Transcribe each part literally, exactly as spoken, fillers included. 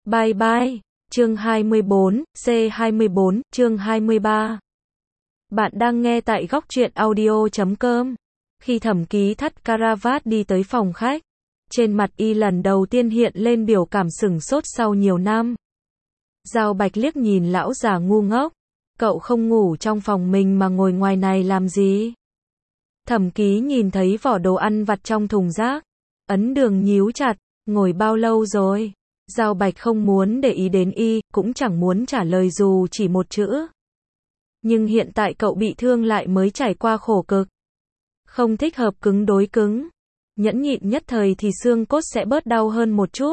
Bye bye. Chương hai mươi bốn, C hai mươi bốn, chương hai mươi ba. Bạn đang nghe tại góc truyện audio chấm com. Khi Thẩm Ký thắt caravat đi tới phòng khách, trên mặt y lần đầu tiên hiện lên biểu cảm sửng sốt sau nhiều năm. Giao Bạch liếc nhìn lão già ngu ngốc, cậu không ngủ trong phòng mình mà ngồi ngoài này làm gì? Thẩm Ký nhìn thấy vỏ đồ ăn vặt trong thùng rác, ấn đường nhíu chặt, ngồi bao lâu rồi? Giao Bạch không muốn để ý đến y, cũng chẳng muốn trả lời dù chỉ một chữ. Nhưng hiện tại cậu bị thương lại mới trải qua khổ cực. Không thích hợp cứng đối cứng. Nhẫn nhịn nhất thời thì xương cốt sẽ bớt đau hơn một chút.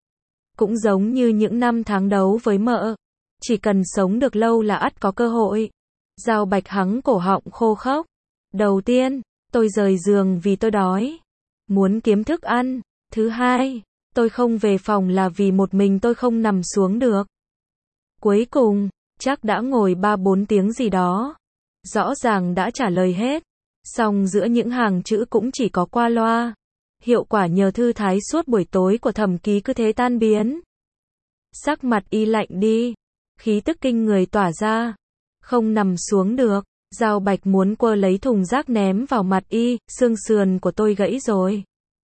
Cũng giống như những năm tháng đấu với mợ. Chỉ cần sống được lâu là ắt có cơ hội. Giao Bạch hắng cổ họng khô khốc. Đầu tiên, tôi rời giường vì tôi đói. Muốn kiếm thức ăn. Thứ hai, tôi không về phòng là vì một mình tôi không nằm xuống được. Cuối cùng, chắc đã ngồi ba bốn tiếng gì đó. Rõ ràng đã trả lời hết. Song giữa những hàng chữ cũng chỉ có qua loa. Hiệu quả nhờ thư thái suốt buổi tối của Thẩm Ký cứ thế tan biến. Sắc mặt y lạnh đi. Khí tức kinh người tỏa ra. Không nằm xuống được. Giao Bạch muốn quơ lấy thùng rác ném vào mặt y. Xương sườn của tôi gãy rồi.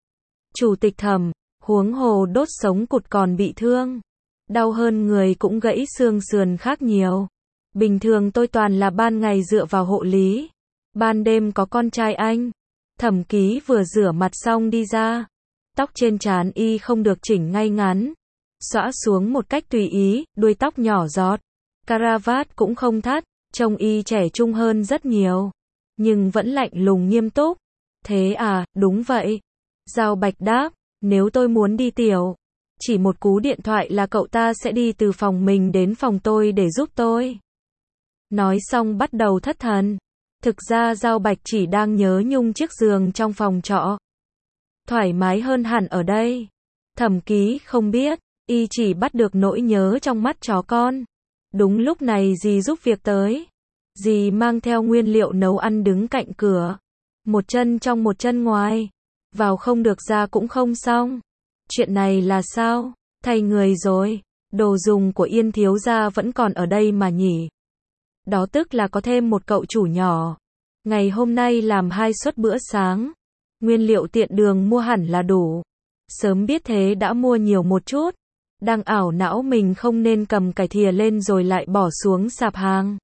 Chủ tịch Thẩm, huống hồ đốt sống cụt còn bị thương. Đau hơn người cũng gãy xương sườn khác nhiều. Bình thường tôi toàn là ban ngày dựa vào hộ lý. Ban đêm có con trai anh. Thẩm Ký vừa rửa mặt xong đi ra. Tóc trên trán y không được chỉnh ngay ngắn. Xõa xuống một cách tùy ý, đuôi tóc nhỏ giọt. Caravat cũng không thắt, trông y trẻ trung hơn rất nhiều. Nhưng vẫn lạnh lùng nghiêm túc. Thế à, đúng vậy. Giao Bạch đáp, nếu tôi muốn đi tiểu, chỉ một cú điện thoại là cậu ta sẽ đi từ phòng mình đến phòng tôi để giúp tôi. Nói xong bắt đầu thất thần. Thực ra Giao Bạch chỉ đang nhớ nhung chiếc giường trong phòng trọ. Thoải mái hơn hẳn ở đây. Thẩm Ký không biết, y chỉ bắt được nỗi nhớ trong mắt chó con. Đúng lúc này dì giúp việc tới. Dì mang theo nguyên liệu nấu ăn đứng cạnh cửa. Một chân trong một chân ngoài. Vào không được ra cũng không xong. Chuyện này là sao? Thay người rồi. Đồ dùng của Yên thiếu gia vẫn còn ở đây mà nhỉ? Đó tức là có thêm một cậu chủ nhỏ. Ngày hôm nay làm hai suất bữa sáng. Nguyên liệu tiện đường mua hẳn là đủ. Sớm biết thế đã mua nhiều một chút. Đang ảo não mình không nên cầm cái thìa lên rồi lại bỏ xuống sạp hàng.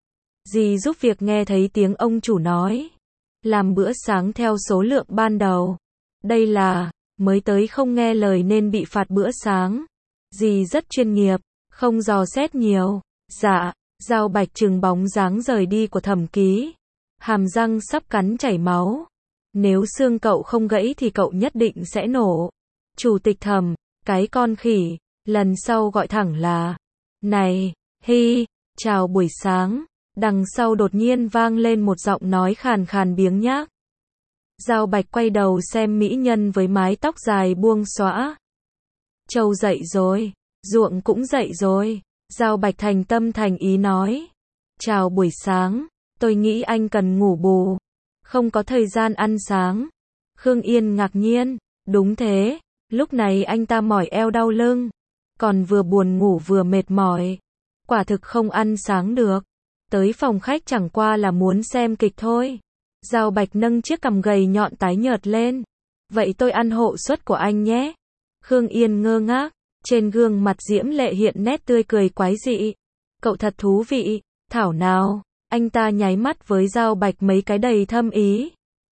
Dì giúp việc nghe thấy tiếng ông chủ nói. Làm bữa sáng theo số lượng ban đầu. Đây là, mới tới không nghe lời nên bị phạt bữa sáng. Dì rất chuyên nghiệp, không dò xét nhiều. Dạ, Giao Bạch trừng bóng dáng rời đi của Thẩm Ký. Hàm răng sắp cắn chảy máu. Nếu xương cậu không gãy thì cậu nhất định sẽ nổ. Chủ tịch Thẩm, cái con khỉ, lần sau gọi thẳng là này, hi, chào buổi sáng. Đằng sau đột nhiên vang lên một giọng nói khàn khàn biếng nhác. Giao Bạch quay đầu xem mỹ nhân với mái tóc dài buông xõa. Châu dậy rồi, ruộng cũng dậy rồi. Giao Bạch thành tâm thành ý nói. Chào buổi sáng, tôi nghĩ anh cần ngủ bù. Không có thời gian ăn sáng. Khương Yên ngạc nhiên, đúng thế, lúc này anh ta mỏi eo đau lưng. Còn vừa buồn ngủ vừa mệt mỏi. Quả thực không ăn sáng được. Tới phòng khách chẳng qua là muốn xem kịch thôi. Giao Bạch nâng chiếc cằm gầy nhọn tái nhợt lên. Vậy tôi ăn hộ suất của anh nhé. Khương Yên ngơ ngác. Trên gương mặt diễm lệ hiện nét tươi cười quái dị. Cậu thật thú vị. Thảo nào. Anh ta nháy mắt với Giao Bạch mấy cái đầy thâm ý.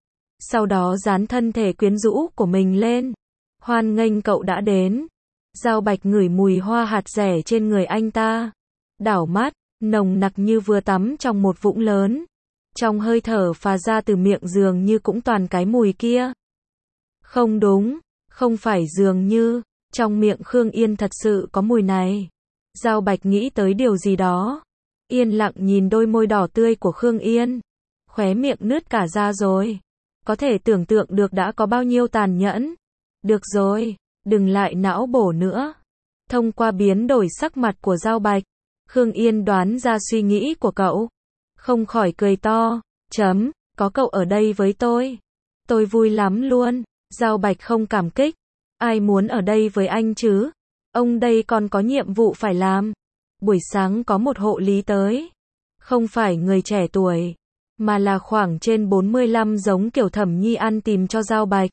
Sau đó dán thân thể quyến rũ của mình lên. Hoan nghênh cậu đã đến. Giao Bạch ngửi mùi hoa hạt rẻ trên người anh ta. Đảo mắt, nồng nặc như vừa tắm trong một vũng lớn. Trong hơi thở phà ra từ miệng dường như cũng toàn cái mùi kia. Không đúng, không phải dường như, trong miệng Khương Yên thật sự có mùi này. Giao Bạch nghĩ tới điều gì đó. Yên lặng nhìn đôi môi đỏ tươi của Khương Yên. Khóe miệng nứt cả ra rồi. Có thể tưởng tượng được đã có bao nhiêu tàn nhẫn. Được rồi, đừng lại não bổ nữa. Thông qua biến đổi sắc mặt của Giao Bạch, Khương Yên đoán ra suy nghĩ của cậu. Không khỏi cười to. Chấm, có cậu ở đây với tôi. Tôi vui lắm luôn. Giao Bạch không cảm kích. Ai muốn ở đây với anh chứ? Ông đây còn có nhiệm vụ phải làm. Buổi sáng có một hộ lý tới. Không phải người trẻ tuổi, mà là khoảng trên bốn mươi lăm giống kiểu Thẩm Nhi An tìm cho Giao Bạch.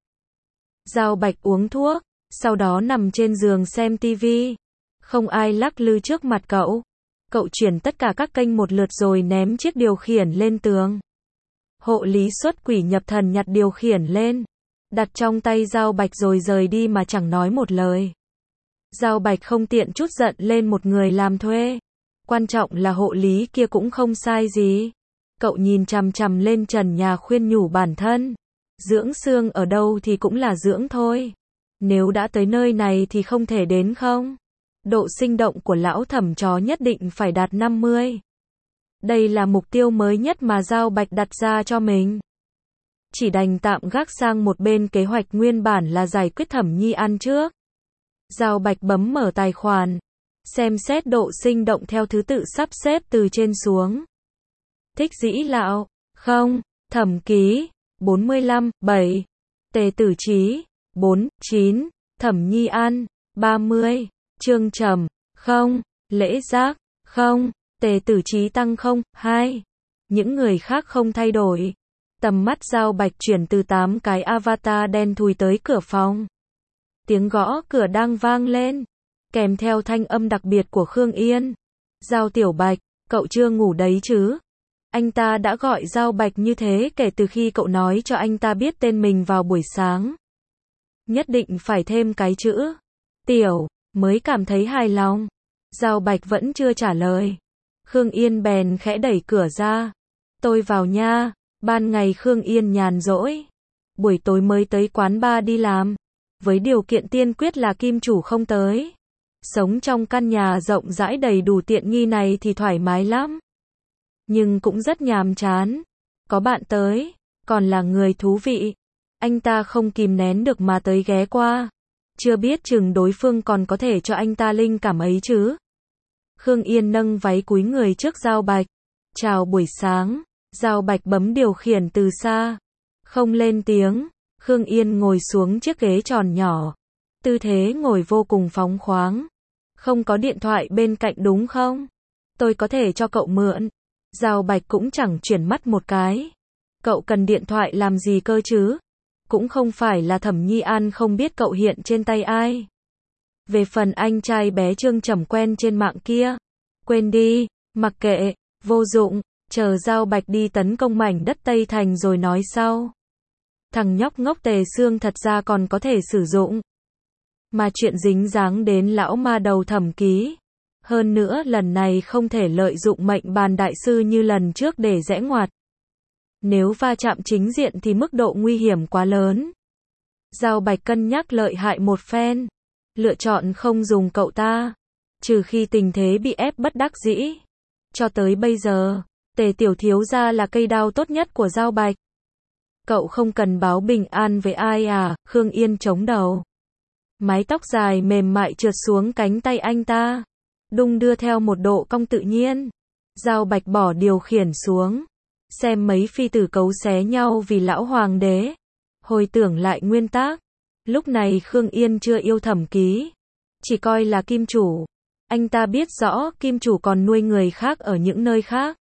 Giao Bạch uống thuốc, sau đó nằm trên giường xem tivi. Không ai lắc lư trước mặt cậu. Cậu chuyển tất cả các kênh một lượt rồi ném chiếc điều khiển lên tường. Hộ lý xuất quỷ nhập thần nhặt điều khiển lên, đặt trong tay Giao Bạch rồi rời đi mà chẳng nói một lời. Giao Bạch không tiện chút giận lên một người làm thuê. Quan trọng là hộ lý kia cũng không sai gì. Cậu nhìn chằm chằm lên trần nhà khuyên nhủ bản thân. Dưỡng xương ở đâu thì cũng là dưỡng thôi. Nếu đã tới nơi này thì không thể đến không? Độ sinh động của lão Thẩm chó nhất định phải đạt năm mươi. Đây là mục tiêu mới nhất mà Giao Bạch đặt ra cho mình. Chỉ đành tạm gác sang một bên kế hoạch nguyên bản là giải quyết Thẩm Nhi An trước. Giao Bạch bấm mở tài khoản, xem xét độ sinh động theo thứ tự sắp xếp từ trên xuống. Thích Dĩ Lão, không, Thẩm Ký, bốn mươi lăm, bảy, Tề Tử Chí, bốn, chín, Thẩm Nhi An, ba mươi, Trương Trầm, không, Lễ Giác, không, Tề Tử Chí tăng không, hai. Những người khác không thay đổi. Tầm mắt Giao Bạch chuyển từ tám cái avatar đen thui tới cửa phòng. Tiếng gõ cửa đang vang lên, kèm theo thanh âm đặc biệt của Khương Yên. Giao Tiểu Bạch, cậu chưa ngủ đấy chứ? Anh ta đã gọi Giao Bạch như thế kể từ khi cậu nói cho anh ta biết tên mình vào buổi sáng. Nhất định phải thêm cái chữ Tiểu, mới cảm thấy hài lòng. Giao Bạch vẫn chưa trả lời. Khương Yên bèn khẽ đẩy cửa ra. Tôi vào nha. Ban ngày Khương Yên nhàn rỗi, buổi tối mới tới quán bar đi làm. Với điều kiện tiên quyết là kim chủ không tới. Sống trong căn nhà rộng rãi đầy đủ tiện nghi này thì thoải mái lắm. Nhưng cũng rất nhàm chán. Có bạn tới, còn là người thú vị. Anh ta không kìm nén được mà tới ghé qua. Chưa biết chừng đối phương còn có thể cho anh ta linh cảm ấy chứ. Khương Yên nâng váy cúi người trước Giao Bạch. Chào buổi sáng. Giao Bạch bấm điều khiển từ xa. Không lên tiếng. Khương Yên ngồi xuống chiếc ghế tròn nhỏ. Tư thế ngồi vô cùng phóng khoáng. Không có điện thoại bên cạnh đúng không? Tôi có thể cho cậu mượn. Giao Bạch cũng chẳng chuyển mắt một cái. Cậu cần điện thoại làm gì cơ chứ? Cũng không phải là Thẩm Nhi An không biết cậu hiện trên tay ai. Về phần anh trai bé Trương Trầm quen trên mạng kia, quên đi, mặc kệ, vô dụng, chờ Giao Bạch đi tấn công mảnh đất Tây Thành rồi nói sau. Thằng nhóc ngốc Tề Xương thật ra còn có thể sử dụng. Mà chuyện dính dáng đến lão ma đầu Thẩm Ký. Hơn nữa lần này không thể lợi dụng mệnh bàn đại sư như lần trước để rẽ ngoặt. Nếu va chạm chính diện thì mức độ nguy hiểm quá lớn. Giao Bạch cân nhắc lợi hại một phen. Lựa chọn không dùng cậu ta. Trừ khi tình thế bị ép bất đắc dĩ. Cho tới bây giờ, Tề tiểu thiếu gia là cây đao tốt nhất của Giao Bạch. Cậu không cần báo bình an với ai à? Khương Yên chống đầu. Mái tóc dài mềm mại trượt xuống cánh tay anh ta. Đung đưa theo một độ cong tự nhiên. Giao Bạch bỏ điều khiển xuống. Xem mấy phi tử cấu xé nhau vì lão hoàng đế. Hồi tưởng lại nguyên tác. Lúc này Khương Yên chưa yêu Thẩm Ký. Chỉ coi là kim chủ. Anh ta biết rõ kim chủ còn nuôi người khác ở những nơi khác.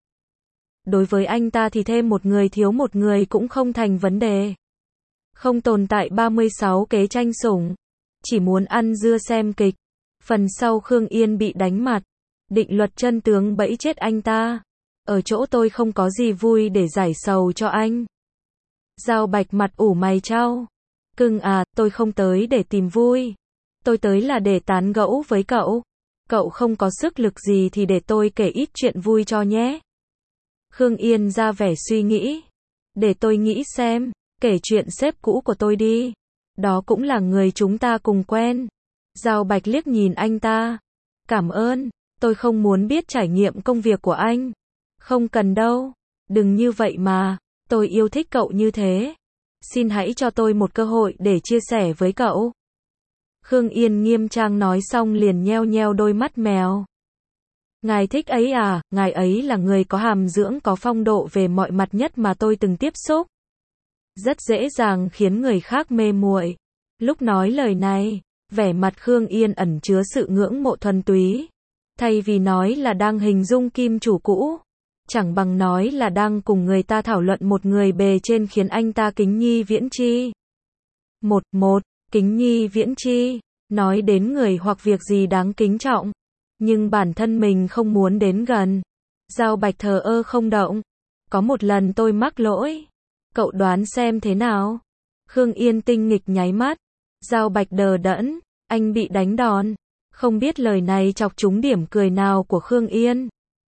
Đối với anh ta thì thêm một người thiếu một người cũng không thành vấn đề. Không tồn tại ba mươi sáu kế tranh sủng. Chỉ muốn ăn dưa xem kịch. Phần sau Khương Yên bị đánh mặt. Định luật chân tướng bẫy chết anh ta. Ở chỗ tôi không có gì vui để giải sầu cho anh. Giao Bạch mặt ủ mày chau. Cưng à, tôi không tới để tìm vui. Tôi tới là để tán gẫu với cậu. Cậu không có sức lực gì thì để tôi kể ít chuyện vui cho nhé. Khương Yên ra vẻ suy nghĩ. Để tôi nghĩ xem, kể chuyện sếp cũ của tôi đi. Đó cũng là người chúng ta cùng quen. Giao Bạch liếc nhìn anh ta. Cảm ơn, tôi không muốn biết trải nghiệm công việc của anh. Không cần đâu. Đừng như vậy mà, tôi yêu thích cậu như thế. Xin hãy cho tôi một cơ hội để chia sẻ với cậu. Khương Yên nghiêm trang nói xong liền nheo nheo đôi mắt mèo. Ngài thích ấy à, ngài ấy là người có hàm dưỡng có phong độ về mọi mặt nhất mà tôi từng tiếp xúc. Rất dễ dàng khiến người khác mê muội. Lúc nói lời này, Vẻ mặt Khương Yên ẩn chứa sự ngưỡng mộ thuần túy. Thay vì nói là đang hình dung kim chủ cũ, chẳng bằng nói là đang cùng người ta thảo luận một người bề trên khiến anh ta kính nhi viễn chi. Một, một, kính nhi viễn chi, nói đến người hoặc việc gì đáng kính trọng, nhưng bản thân mình không muốn đến gần. Giao Bạch thờ ơ không động. Có một lần tôi mắc lỗi. Cậu đoán xem thế nào? Khương Yên tinh nghịch nháy mắt. Giao Bạch đờ đẫn. Anh bị đánh đòn. Không biết lời này chọc trúng điểm cười nào của Khương Yên.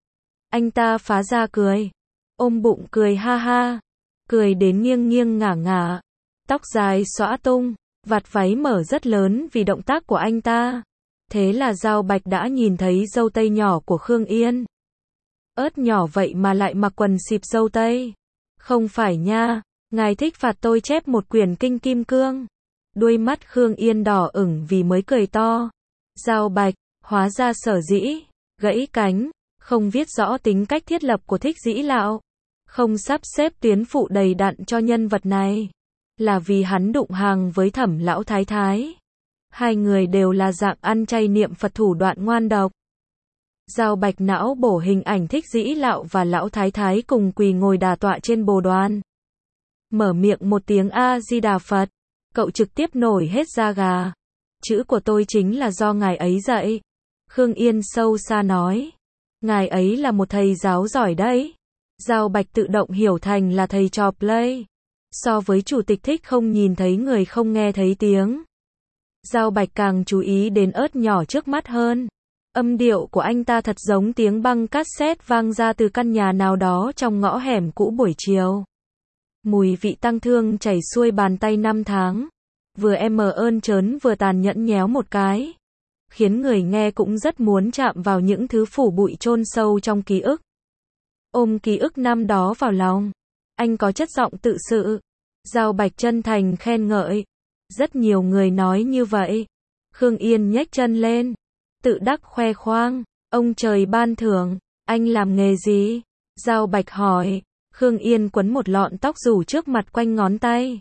Anh ta phá ra cười. Ôm bụng cười ha ha. Cười đến nghiêng nghiêng ngả ngả. Tóc dài xõa tung. Vạt váy mở rất lớn vì động tác của anh ta. Thế là Giao Bạch đã nhìn thấy dâu tây nhỏ của Khương Yên. Ớt nhỏ vậy mà lại mặc quần xịp dâu tây. Không phải nha, ngài thích phạt tôi chép một quyển kinh kim cương. Đuôi mắt Khương Yên đỏ ửng vì mới cười to. Giao Bạch, hóa ra sở dĩ, gãy cánh, không viết rõ tính cách thiết lập của Thích Dĩ Lão. Không sắp xếp tuyến phụ đầy đặn cho nhân vật này. Là vì hắn đụng hàng với Thẩm lão thái thái. Hai người đều là dạng ăn chay niệm Phật thủ đoạn ngoan độc. Giao Bạch não bổ hình ảnh Thích Dĩ Lão và lão thái thái cùng quỳ ngồi đà tọa trên bồ đoàn. Mở miệng một tiếng A-di-đà Phật, cậu trực tiếp nổi hết da gà. Chữ của tôi chính là do ngài ấy dạy. Khương Yên sâu xa nói. Ngài ấy là một thầy giáo giỏi đấy. Giao Bạch tự động hiểu thành là thầy trò play. So với chủ tịch Thích không nhìn thấy người không nghe thấy tiếng. Giao Bạch càng chú ý đến ớt nhỏ trước mắt hơn. Âm điệu của anh ta thật giống tiếng băng cassette vang ra từ căn nhà nào đó trong ngõ hẻm cũ buổi chiều. Mùi vị tang thương chảy xuôi bàn tay năm tháng. Vừa em mờ ơn trớn vừa tàn nhẫn nhéo một cái. Khiến người nghe cũng rất muốn chạm vào những thứ phủ bụi chôn sâu trong ký ức. Ôm ký ức năm đó vào lòng. Anh có chất giọng tự sự. Giao Bạch chân thành khen ngợi. Rất nhiều người nói như vậy. Khương Yên nhếch chân lên. Tự đắc khoe khoang. Ông trời ban thưởng. Anh làm nghề gì? Giao Bạch hỏi. Khương Yên quấn một lọn tóc rủ trước mặt quanh ngón tay.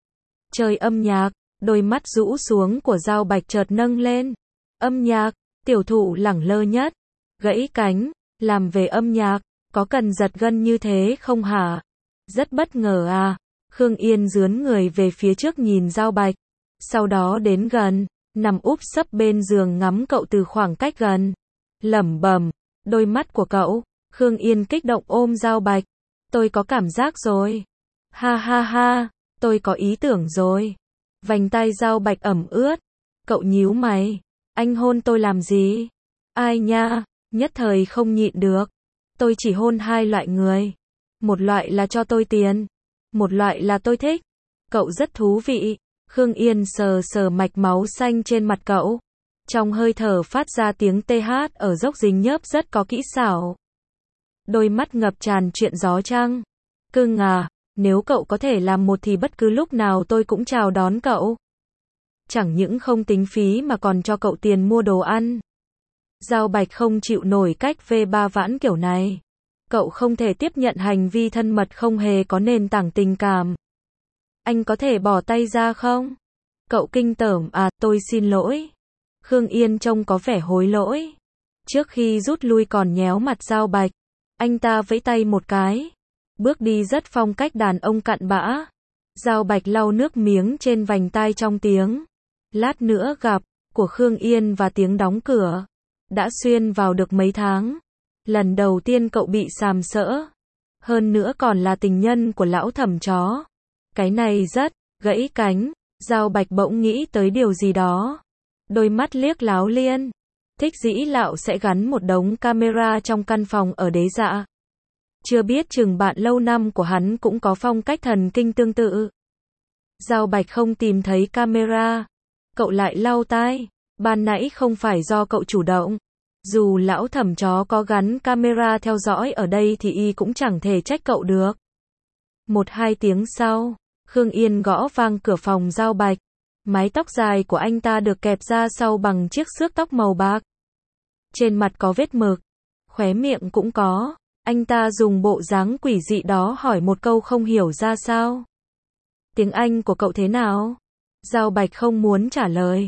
Chơi âm nhạc. Đôi mắt rũ xuống của Giao Bạch chợt nâng lên. Âm nhạc. Tiểu thụ lẳng lơ nhất. Gãy cánh. Làm về âm nhạc. Có cần giật gân như thế không hả? Rất bất ngờ à. Khương Yên dướn người về phía trước nhìn Giao Bạch. Sau đó đến gần. Nằm úp sấp bên giường ngắm cậu từ khoảng cách gần. Lẩm bẩm. Đôi mắt của cậu. Khương Yên kích động ôm Giao Bạch. Tôi có cảm giác rồi. Ha ha ha. Tôi có ý tưởng rồi. Vành tay Giao Bạch ẩm ướt. Cậu nhíu mày. Anh hôn tôi làm gì? Ai nha. Nhất thời không nhịn được. Tôi chỉ hôn hai loại người. Một loại là cho tôi tiền. Một loại là tôi thích. Cậu rất thú vị. Khương Yên sờ sờ mạch máu xanh trên mặt cậu. Trong hơi thở phát ra tiếng tê hát ở dốc dính nhớp rất có kỹ xảo. Đôi mắt ngập tràn chuyện gió trăng. Cưng à, nếu cậu có thể làm một thì bất cứ lúc nào tôi cũng chào đón cậu. Chẳng những không tính phí mà còn cho cậu tiền mua đồ ăn. Giao Bạch không chịu nổi cách vê ba vãn kiểu này. Cậu không thể tiếp nhận hành vi thân mật không hề có nền tảng tình cảm. Anh có thể bỏ tay ra không? Cậu kinh tởm à, tôi xin lỗi. Khương Yên trông có vẻ hối lỗi. Trước khi rút lui còn nhéo mặt Giao Bạch. Anh ta vẫy tay một cái. Bước đi rất phong cách đàn ông cặn bã. Giao Bạch lau nước miếng trên vành tai trong tiếng. Lát nữa gặp, của Khương Yên và tiếng đóng cửa. Đã xuyên vào được mấy tháng. Lần đầu tiên cậu bị sàm sỡ. Hơn nữa còn là tình nhân của lão Thẩm chó. Cái này rất, gãy cánh. Giao Bạch bỗng nghĩ tới điều gì đó. Đôi mắt liếc láo liên. Thích Dĩ Lão sẽ gắn một đống camera trong căn phòng ở Đế Dạ. Chưa biết chừng bạn lâu năm của hắn cũng có phong cách thần kinh tương tự. Giao Bạch không tìm thấy camera. Cậu lại lau tai. Ban nãy không phải do cậu chủ động. Dù lão Thẩm chó có gắn camera theo dõi ở đây thì y cũng chẳng thể trách cậu được. Một hai tiếng sau, Khương Yên gõ vang cửa phòng Giao Bạch. Mái tóc dài của anh ta được kẹp ra sau bằng chiếc xước tóc màu bạc. Trên mặt có vết mực. Khóe miệng cũng có. Anh ta dùng bộ dáng quỷ dị đó hỏi một câu không hiểu ra sao. Tiếng Anh của cậu thế nào? Giao Bạch không muốn trả lời.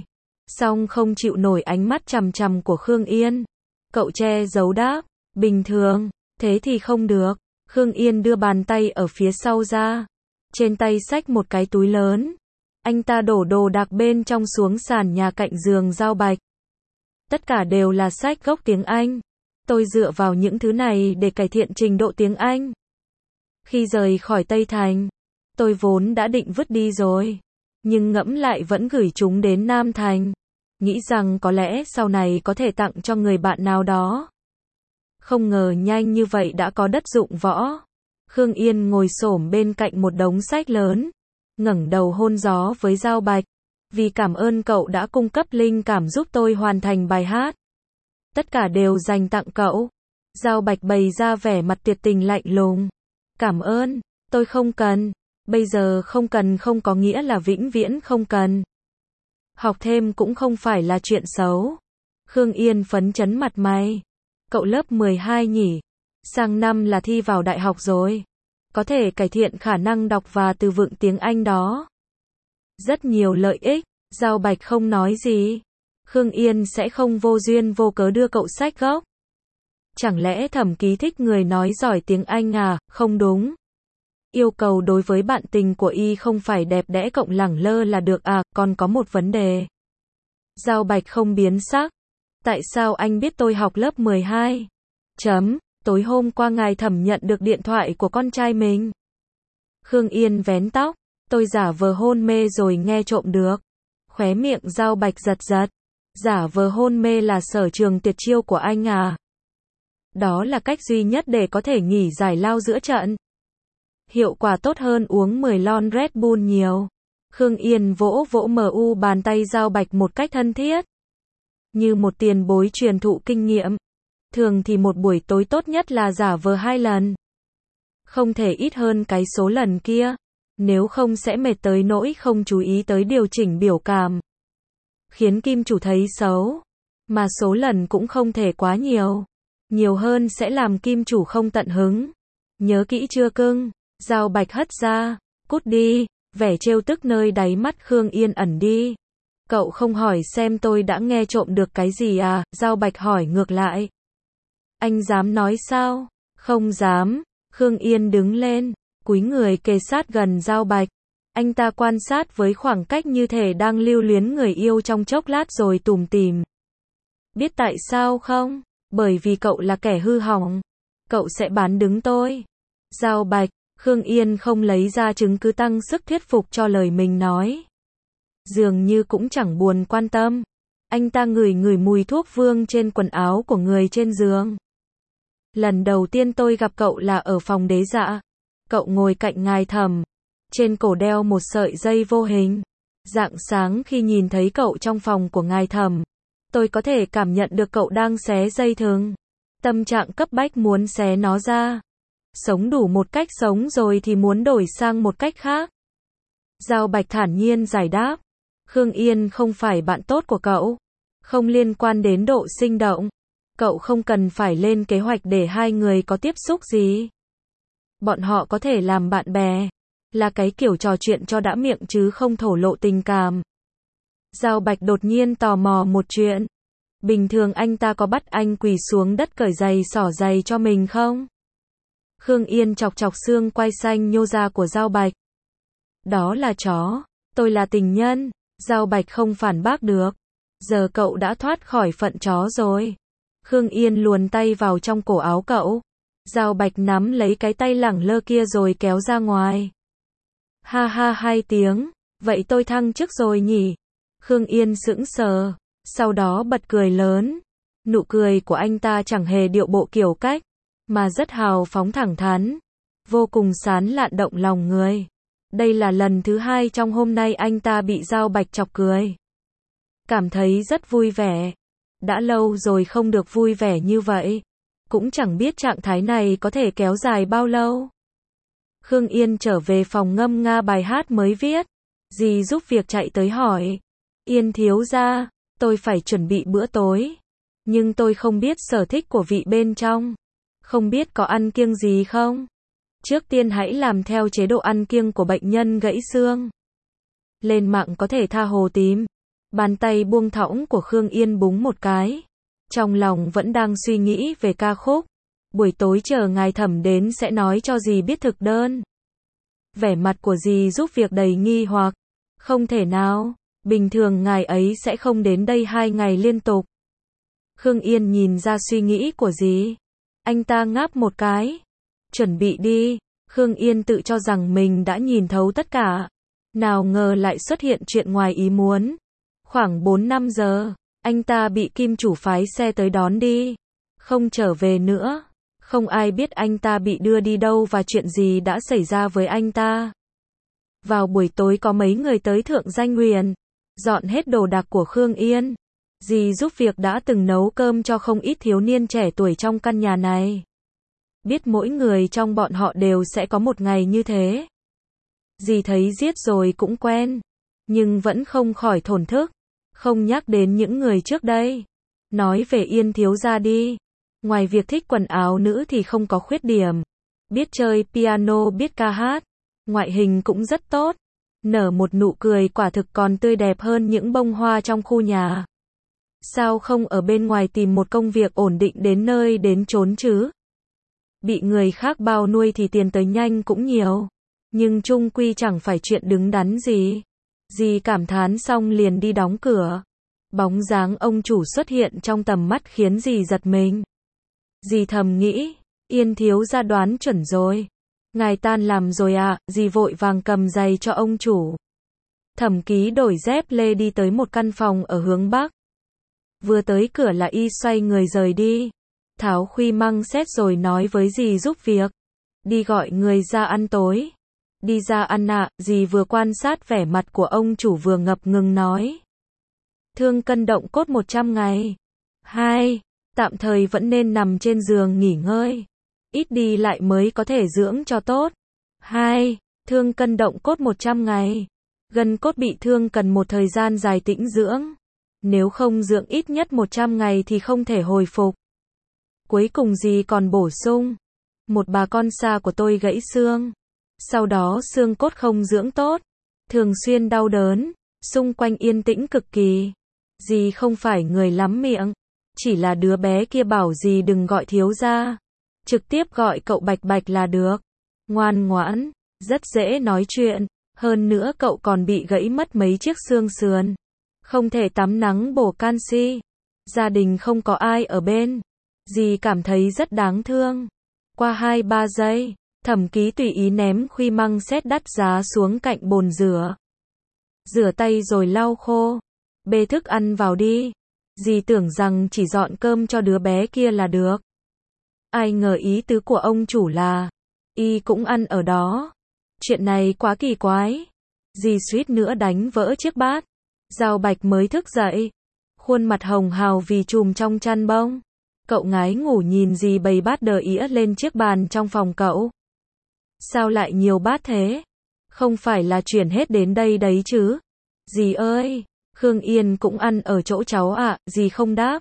Song không chịu nổi ánh mắt chằm chằm của Khương Yên. Cậu che giấu đáp, bình thường, thế thì không được. Khương Yên đưa bàn tay ở phía sau ra. Trên tay xách một cái túi lớn. Anh ta đổ đồ đạc bên trong xuống sàn nhà cạnh giường Giao Bạch. Tất cả đều là sách gốc tiếng Anh. Tôi dựa vào những thứ này để cải thiện trình độ tiếng Anh. Khi rời khỏi Tây Thành, tôi vốn đã định vứt đi rồi. Nhưng ngẫm lại vẫn gửi chúng đến Nam Thành. Nghĩ rằng có lẽ sau này có thể tặng cho người bạn nào đó. Không ngờ nhanh như vậy đã có đất dụng võ. Khương Yên ngồi xổm bên cạnh một đống sách lớn. Ngẩng đầu hôn gió với Giao Bạch. Vì cảm ơn cậu đã cung cấp linh cảm giúp tôi hoàn thành bài hát. Tất cả đều dành tặng cậu. Giao Bạch bày ra vẻ mặt tuyệt tình lạnh lùng. Cảm ơn, tôi không cần. Bây giờ không cần không có nghĩa là vĩnh viễn không cần. Học thêm cũng không phải là chuyện xấu. Khương Yên phấn chấn mặt mày. Cậu lớp mười hai nhỉ? Sang năm là thi vào đại học rồi. Có thể cải thiện khả năng đọc và từ vựng tiếng Anh đó. Rất nhiều lợi ích. Giao Bạch không nói gì. Khương Yên sẽ không vô duyên vô cớ đưa cậu sách gốc. Chẳng lẽ Thẩm Ký thích người nói giỏi tiếng Anh à? Không đúng. Yêu cầu đối với bạn tình của y không phải đẹp đẽ cộng lẳng lơ là được à, còn có một vấn đề. Giao Bạch không biến sắc. Tại sao anh biết tôi học lớp mười hai? Chấm, tối hôm qua ngài Thẩm nhận được điện thoại của con trai mình. Khương Yên vén tóc, tôi giả vờ hôn mê rồi nghe trộm được. Khóe miệng Giao Bạch giật giật. Giả vờ hôn mê là sở trường tuyệt chiêu của anh à? Đó là cách duy nhất để có thể nghỉ giải lao giữa trận. Hiệu quả tốt hơn uống mười lon Red Bull nhiều. Khương Yên vỗ vỗ mờ u bàn tay Giao Bạch một cách thân thiết. Như một tiền bối truyền thụ kinh nghiệm. Thường thì một buổi tối tốt nhất là giả vờ hai lần. Không thể ít hơn cái số lần kia. Nếu không sẽ mệt tới nỗi không chú ý tới điều chỉnh biểu cảm. Khiến kim chủ thấy xấu. Mà số lần cũng không thể quá nhiều. Nhiều hơn sẽ làm kim chủ không tận hứng. Nhớ kỹ chưa cưng? Giao Bạch hất ra. Cút đi. Vẻ trêu tức nơi đáy mắt Khương Yên ẩn đi. Cậu không hỏi xem tôi đã nghe trộm được cái gì à? Giao Bạch hỏi ngược lại. Anh dám nói sao? Không dám. Khương Yên đứng lên. Cúi người kề sát gần Giao Bạch. Anh ta quan sát với khoảng cách như thể đang lưu luyến người yêu trong chốc lát rồi tủm tỉm. Biết tại sao không? Bởi vì cậu là kẻ hư hỏng. Cậu sẽ bán đứng tôi. Giao Bạch. Khương Yên không lấy ra chứng cứ tăng sức thuyết phục cho lời mình nói. Dường như cũng chẳng buồn quan tâm. Anh ta ngửi ngửi mùi thuốc vương trên quần áo của người trên giường. Lần đầu tiên tôi gặp cậu là ở phòng đế dạ. Cậu ngồi cạnh ngài Thẩm. Trên cổ đeo một sợi dây vô hình. Rạng sáng khi nhìn thấy cậu trong phòng của ngài Thẩm, tôi có thể cảm nhận được cậu đang xé dây thừng. Tâm trạng cấp bách muốn xé nó ra. Sống đủ một cách sống rồi thì muốn đổi sang một cách khác. Giao Bạch thản nhiên giải đáp. Khương Yên không phải bạn tốt của cậu. Không liên quan đến độ sinh động. Cậu không cần phải lên kế hoạch để hai người có tiếp xúc gì. Bọn họ có thể làm bạn bè. Là cái kiểu trò chuyện cho đã miệng chứ không thổ lộ tình cảm. Giao Bạch đột nhiên tò mò một chuyện. Bình thường anh ta có bắt anh quỳ xuống đất cởi giày xỏ giày cho mình không? Khương Yên chọc chọc xương quai xanh nhô ra của Giao Bạch. Đó là chó. Tôi là tình nhân. Giao Bạch không phản bác được. Giờ cậu đã thoát khỏi phận chó rồi. Khương Yên luồn tay vào trong cổ áo cậu. Giao Bạch nắm lấy cái tay lẳng lơ kia rồi kéo ra ngoài. Ha ha hai tiếng. Vậy tôi thăng chức rồi nhỉ? Khương Yên sững sờ. Sau đó bật cười lớn. Nụ cười của anh ta chẳng hề điệu bộ kiểu cách. Mà rất hào phóng thẳng thắn. Vô cùng sán lạn động lòng người. Đây là lần thứ hai trong hôm nay anh ta bị Giao Bạch chọc cười. Cảm thấy rất vui vẻ. Đã lâu rồi không được vui vẻ như vậy. Cũng chẳng biết trạng thái này có thể kéo dài bao lâu. Khương Yên trở về phòng ngâm nga bài hát mới viết. Dì giúp việc chạy tới hỏi. Yên thiếu gia, tôi phải chuẩn bị bữa tối. Nhưng tôi không biết sở thích của vị bên trong. Không biết có ăn kiêng gì không? Trước tiên hãy làm theo chế độ ăn kiêng của bệnh nhân gãy xương. Lên mạng có thể tha hồ tìm. Bàn tay buông thõng của Khương Yên búng một cái. Trong lòng vẫn đang suy nghĩ về ca khúc. Buổi tối chờ ngài Thẩm đến sẽ nói cho dì biết thực đơn. Vẻ mặt của dì giúp việc đầy nghi hoặc. Không thể nào, bình thường ngài ấy sẽ không đến đây hai ngày liên tục. Khương Yên nhìn ra suy nghĩ của dì. Anh ta ngáp một cái. Chuẩn bị đi. Khương Yên tự cho rằng mình đã nhìn thấu tất cả. Nào ngờ lại xuất hiện chuyện ngoài ý muốn. Khoảng bốn năm giờ, anh ta bị Kim chủ phái xe tới đón đi. Không trở về nữa. Không ai biết anh ta bị đưa đi đâu và chuyện gì đã xảy ra với anh ta. Vào buổi tối có mấy người tới Thượng Danh Huyền, dọn hết đồ đạc của Khương Yên. Dì giúp việc đã từng nấu cơm cho không ít thiếu niên trẻ tuổi trong căn nhà này. Biết mỗi người trong bọn họ đều sẽ có một ngày như thế. Dì thấy giết rồi cũng quen, nhưng vẫn không khỏi thổn thức. Không nhắc đến những người trước đây. Nói về Yên thiếu gia đi. Ngoài việc thích quần áo nữ thì không có khuyết điểm. Biết chơi piano, biết ca hát. Ngoại hình cũng rất tốt. Nở một nụ cười quả thực còn tươi đẹp hơn những bông hoa trong khu nhà. Sao không ở bên ngoài tìm một công việc ổn định đến nơi đến chốn chứ? Bị người khác bao nuôi thì tiền tới nhanh cũng nhiều. Nhưng chung quy chẳng phải chuyện đứng đắn gì. Dì cảm thán xong liền đi đóng cửa. Bóng dáng ông chủ xuất hiện trong tầm mắt khiến dì giật mình. Dì thầm nghĩ, Yên thiếu gia đoán chuẩn rồi. Ngài tan làm rồi à? Dì vội vàng cầm giày cho ông chủ. Thẩm Ký đổi dép lê đi tới một căn phòng ở hướng bắc. Vừa tới cửa là y xoay người rời đi. Tháo khuy măng xét rồi nói với dì giúp việc. Đi gọi người ra ăn tối. Đi ra ăn ạ, à, dì vừa quan sát vẻ mặt của ông chủ vừa ngập ngừng nói. Thương cân động cốt một trăm ngày. Hai, tạm thời vẫn nên nằm trên giường nghỉ ngơi. Ít đi lại mới có thể dưỡng cho tốt. Hai, thương cân động cốt một trăm ngày. Gân cốt bị thương cần một thời gian dài tĩnh dưỡng. Nếu không dưỡng ít nhất một trăm ngày thì không thể hồi phục. Cuối cùng dì còn bổ sung. Một bà con xa của tôi gãy xương. Sau đó xương cốt không dưỡng tốt. Thường xuyên đau đớn. Xung quanh yên tĩnh cực kỳ. Dì không phải người lắm miệng. Chỉ là đứa bé kia bảo dì đừng gọi thiếu gia. Trực tiếp gọi cậu Bạch Bạch là được. Ngoan ngoãn. Rất dễ nói chuyện. Hơn nữa cậu còn bị gãy mất mấy chiếc xương sườn. Không thể tắm nắng bổ canxi. Gia đình không có ai ở bên. Dì cảm thấy rất đáng thương. Qua hai ba giây, Thẩm Ký tùy ý ném khuy măng xét đắt giá xuống cạnh bồn rửa. Rửa tay rồi lau khô. Bê thức ăn vào đi. Dì tưởng rằng chỉ dọn cơm cho đứa bé kia là được. Ai ngờ ý tứ của ông chủ là y cũng ăn ở đó. Chuyện này quá kỳ quái. Dì suýt nữa đánh vỡ chiếc bát. Giao Bạch mới thức dậy. Khuôn mặt hồng hào vì chùm trong chăn bông. Cậu ngái ngủ nhìn dì bày bát đờ ĩa lên chiếc bàn trong phòng cậu. Sao lại nhiều bát thế? Không phải là chuyển hết đến đây đấy chứ? Dì ơi! Khương Yên cũng ăn ở chỗ cháu ạ, à, dì không đáp.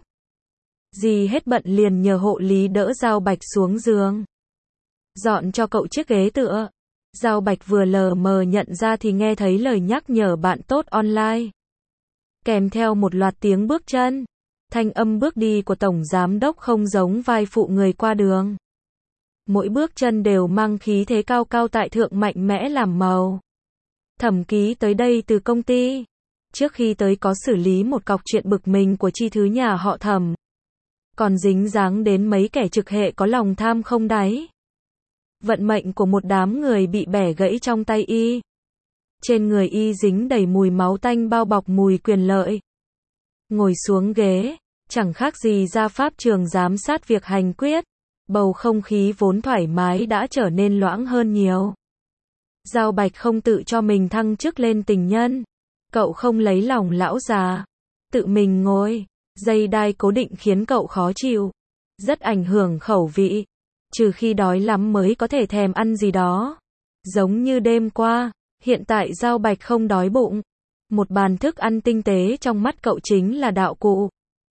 Dì hết bận liền nhờ hộ lý đỡ Giao Bạch xuống giường. Dọn cho cậu chiếc ghế tựa. Giao Bạch vừa lờ mờ nhận ra thì nghe thấy lời nhắc nhở bạn tốt online. Kèm theo một loạt tiếng bước chân. Thanh âm bước đi của Tổng Giám Đốc không giống vai phụ người qua đường. Mỗi bước chân đều mang khí thế cao cao tại thượng mạnh mẽ làm màu. Thẩm Ký tới đây từ công ty. Trước khi tới có xử lý một cọc chuyện bực mình của chi thứ nhà họ Thẩm. Còn dính dáng đến mấy kẻ trực hệ có lòng tham không đáy. Vận mệnh của một đám người bị bẻ gãy trong tay y. Trên người y dính đầy mùi máu tanh bao bọc mùi quyền lợi. Ngồi xuống ghế, chẳng khác gì ra pháp trường giám sát việc hành quyết. Bầu không khí vốn thoải mái đã trở nên loãng hơn nhiều. Giao Bạch không tự cho mình thăng chức lên tình nhân. Cậu không lấy lòng lão già. Tự mình ngồi. Dây đai cố định khiến cậu khó chịu. Rất ảnh hưởng khẩu vị. Trừ khi đói lắm mới có thể thèm ăn gì đó. Giống như đêm qua, hiện tại Giao Bạch không đói bụng. Một bàn thức ăn tinh tế trong mắt cậu chính là đạo cụ.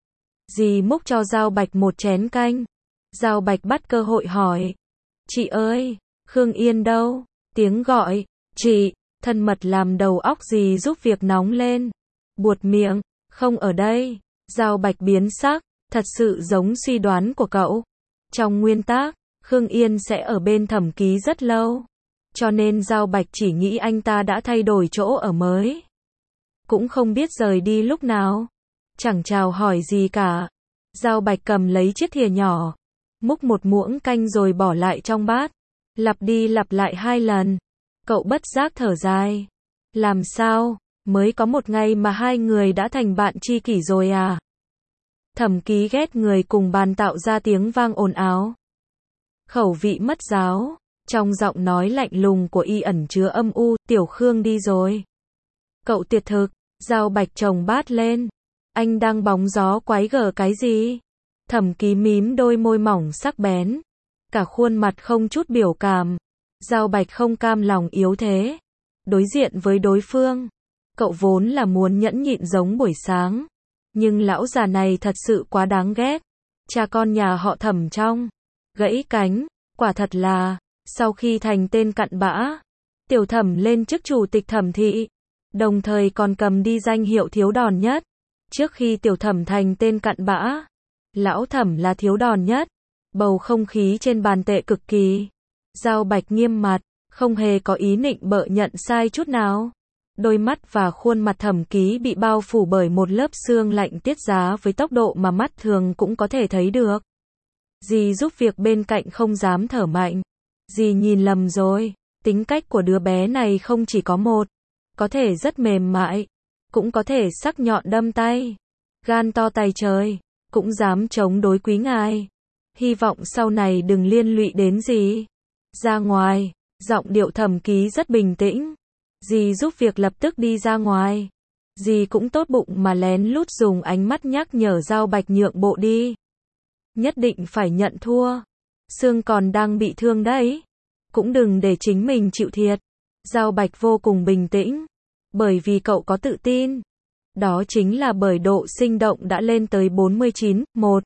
Dì múc cho Giao Bạch một chén canh. Giao Bạch bắt cơ hội hỏi. Chị ơi, Khương Yên đâu? Tiếng gọi, chị, thân mật làm đầu óc dì giúp việc nóng lên. Buột miệng, Không ở đây. Giao Bạch biến sắc, thật sự giống suy đoán của cậu. Trong nguyên tắc, Khương Yên sẽ ở bên Thẩm Ký rất lâu. Cho nên Giao Bạch chỉ nghĩ anh ta đã thay đổi chỗ ở mới. Cũng không biết rời đi lúc nào. Chẳng chào hỏi gì cả. Giao Bạch cầm lấy chiếc thìa nhỏ, múc một muỗng canh rồi bỏ lại trong bát. Lặp đi lặp lại hai lần. Cậu bất giác thở dài. Làm sao, mới có một ngày mà hai người đã thành bạn tri kỷ rồi à? Thẩm Ký ghét người cùng bàn tạo ra tiếng vang ồn ào. Khẩu vị mất giáo. Trong giọng nói lạnh lùng của y ẩn chứa âm u, Tiểu Khương đi rồi. Cậu tuyệt thực. Giao Bạch chồng bát lên. Anh đang bóng gió quái gở cái gì? Thẩm Ký mím đôi môi mỏng sắc bén. Cả khuôn mặt không chút biểu cảm. Giao Bạch không cam lòng yếu thế. Đối diện với đối phương. Cậu vốn là muốn nhẫn nhịn giống buổi sáng. Nhưng lão già này thật sự quá đáng ghét. Cha con nhà họ Thẩm trong. Gãy cánh. Quả thật là. Sau khi thành tên cặn bã. Tiểu Thẩm lên chức chủ tịch Thẩm thị. Đồng thời còn cầm đi danh hiệu thiếu đòn nhất. Trước khi Tiểu Thẩm thành tên cặn bã. Lão Thẩm là thiếu đòn nhất. Bầu không khí trên bàn tệ cực kỳ. Giao Bạch nghiêm mặt. Không hề có ý nịnh bợ nhận sai chút nào. Đôi mắt và khuôn mặt Thẩm Ký bị bao phủ bởi một lớp sương lạnh tiết giá với tốc độ mà mắt thường cũng có thể thấy được. Dì giúp việc bên cạnh không dám thở mạnh. Dì nhìn lầm rồi. Tính cách của đứa bé này không chỉ có một. Có thể rất mềm mại. Cũng có thể sắc nhọn đâm tay. Gan to tay trời. Cũng dám chống đối quý ngài. Hy vọng sau này đừng liên lụy đến dì. Ra ngoài. Giọng điệu Thẩm Ký rất bình tĩnh. Dì giúp việc lập tức đi ra ngoài. Dì cũng tốt bụng mà lén lút dùng ánh mắt nhắc nhở Giao Bạch nhượng bộ đi. Nhất định phải nhận thua. Xương còn đang bị thương đấy. Cũng đừng để chính mình chịu thiệt. Giao Bạch vô cùng bình tĩnh. Bởi vì cậu có tự tin. Đó chính là bởi độ sinh động đã lên tới bốn mươi chín. một.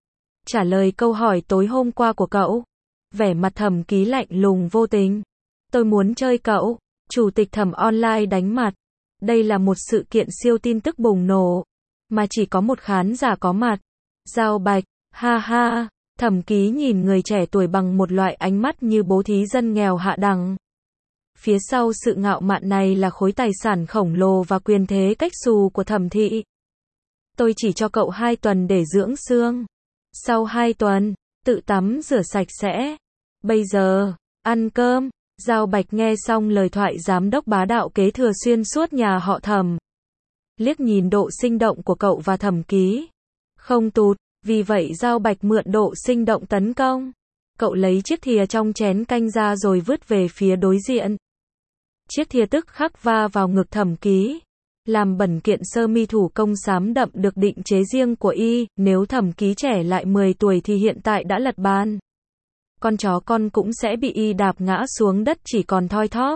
Trả lời câu hỏi tối hôm qua của cậu. Vẻ mặt Thẩm Ký lạnh lùng vô tình. Tôi muốn chơi cậu. Chủ tịch Thẩm online đánh mặt. Đây là một sự kiện siêu tin tức bùng nổ. Mà chỉ có một khán giả có mặt. Giao Bạch. Ha ha. Thẩm Ký nhìn người trẻ tuổi bằng một loại ánh mắt như bố thí dân nghèo hạ đẳng. Phía sau sự ngạo mạn này là khối tài sản khổng lồ và quyền thế cách xù của Thẩm thị. Tôi chỉ cho cậu hai tuần để dưỡng xương. Sau hai tuần, tự tắm rửa sạch sẽ. Bây giờ, ăn cơm. Giao Bạch nghe xong lời thoại giám đốc bá đạo kế thừa xuyên suốt nhà họ Thẩm. Liếc nhìn độ sinh động của cậu và Thẩm Ký. Không tụt, vì vậy Giao Bạch mượn độ sinh động tấn công. Cậu lấy chiếc thìa trong chén canh ra rồi vứt về phía đối diện. Chiếc thìa tức khắc va vào ngực Thẩm Ký. Làm bẩn kiện sơ mi thủ công xám đậm được định chế riêng của y. Nếu Thẩm Ký trẻ lại mười tuổi thì hiện tại đã lật bàn. Con chó con cũng sẽ bị y đạp ngã xuống đất chỉ còn thoi thóp.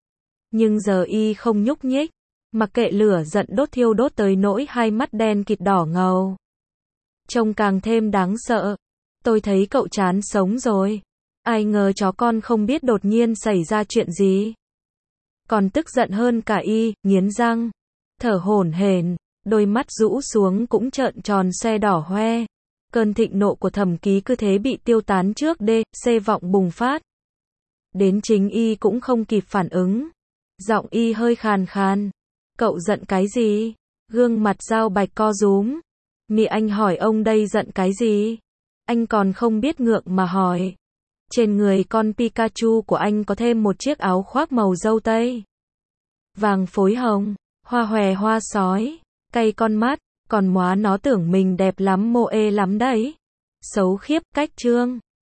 Nhưng giờ y không nhúc nhích. Mặc kệ lửa giận đốt thiêu đốt tới nỗi hai mắt đen kịt đỏ ngầu. Trông càng thêm đáng sợ. Tôi thấy cậu chán sống rồi. Ai ngờ chó con không biết đột nhiên xảy ra chuyện gì. Còn tức giận hơn cả y, nghiến răng. Thở hổn hển, đôi mắt rũ xuống cũng trợn tròn xoe đỏ hoe. Cơn thịnh nộ của Thẩm Ký cứ thế bị tiêu tán trước đê, xê vọng bùng phát. Đến chính y cũng không kịp phản ứng. Giọng y hơi khàn khàn. Cậu giận cái gì? Gương mặt Giao Bạch co rúm. Mị anh hỏi ông đây giận cái gì? Anh còn không biết ngượng mà hỏi. Trên người con Pikachu của anh có thêm một chiếc áo khoác màu dâu tây. Vàng phối hồng, hoa hòe hoa sói, cay con mắt, còn móa nó tưởng mình đẹp lắm mô ê lắm đấy. Xấu khiếp, cách trương.